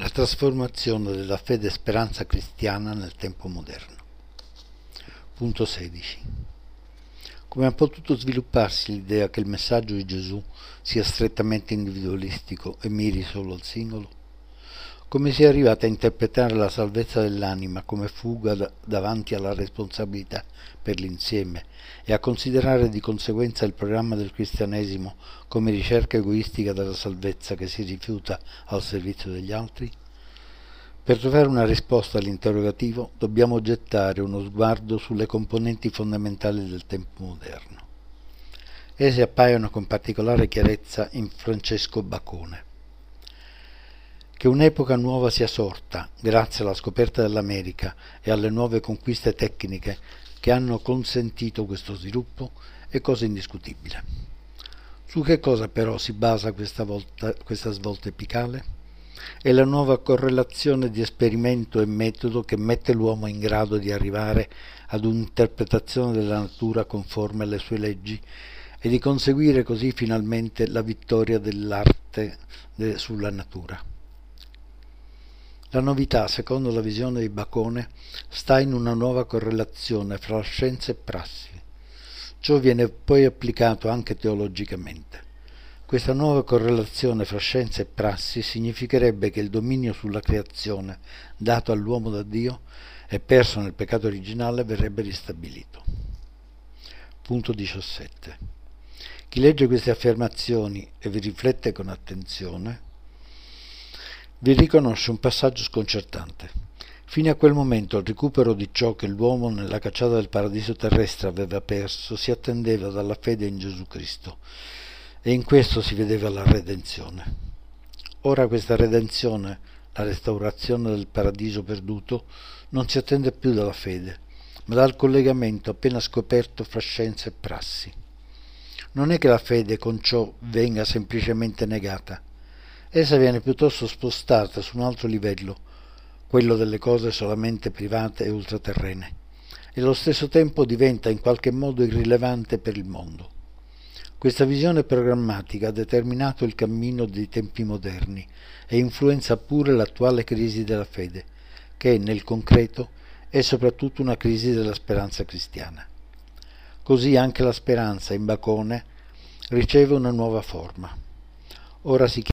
La trasformazione della fede e speranza cristiana nel tempo moderno. Punto 16. Come ha potuto svilupparsi l'idea che il messaggio di Gesù sia strettamente individualistico e miri solo al singolo? Come si è arrivati a interpretare la salvezza dell'anima come fuga davanti alla responsabilità per l'insieme e a considerare di conseguenza il programma del cristianesimo come ricerca egoistica della salvezza che si rifiuta al servizio degli altri? Per trovare una risposta all'interrogativo dobbiamo gettare uno sguardo sulle componenti fondamentali del tempo moderno. Esse appaiono con particolare chiarezza in Francesco Bacone. Che un'epoca nuova sia sorta, grazie alla scoperta dell'America e alle nuove conquiste tecniche che hanno consentito questo sviluppo, è cosa indiscutibile. Su che cosa però si basa questa svolta epicale? È la nuova correlazione di esperimento e metodo che mette l'uomo in grado di arrivare ad un'interpretazione della natura conforme alle sue leggi e di conseguire così finalmente la vittoria dell'arte sulla natura. La novità, secondo la visione di Bacone, sta in una nuova correlazione fra scienza e prassi. Ciò viene poi applicato anche teologicamente. Questa nuova correlazione fra scienza e prassi significherebbe che il dominio sulla creazione dato all'uomo da Dio e perso nel peccato originale verrebbe ristabilito. Punto 17. Chi legge queste affermazioni e vi riflette con attenzione vi riconosce un passaggio sconcertante. Fino a quel momento il recupero di ciò che l'uomo nella cacciata del paradiso terrestre aveva perso si attendeva dalla fede in Gesù Cristo e in questo si vedeva la redenzione. Ora questa redenzione, la restaurazione del paradiso perduto, non si attende più dalla fede, ma dal collegamento appena scoperto fra scienza e prassi. Non è che la fede con ciò venga semplicemente negata, essa viene piuttosto spostata su un altro livello, quello delle cose solamente private e ultraterrene, e allo stesso tempo diventa in qualche modo irrilevante per il mondo. Questa visione programmatica ha determinato il cammino dei tempi moderni e influenza pure l'attuale crisi della fede, che nel concreto è soprattutto una crisi della speranza cristiana. Così anche la speranza in Bacone riceve una nuova forma. Ora si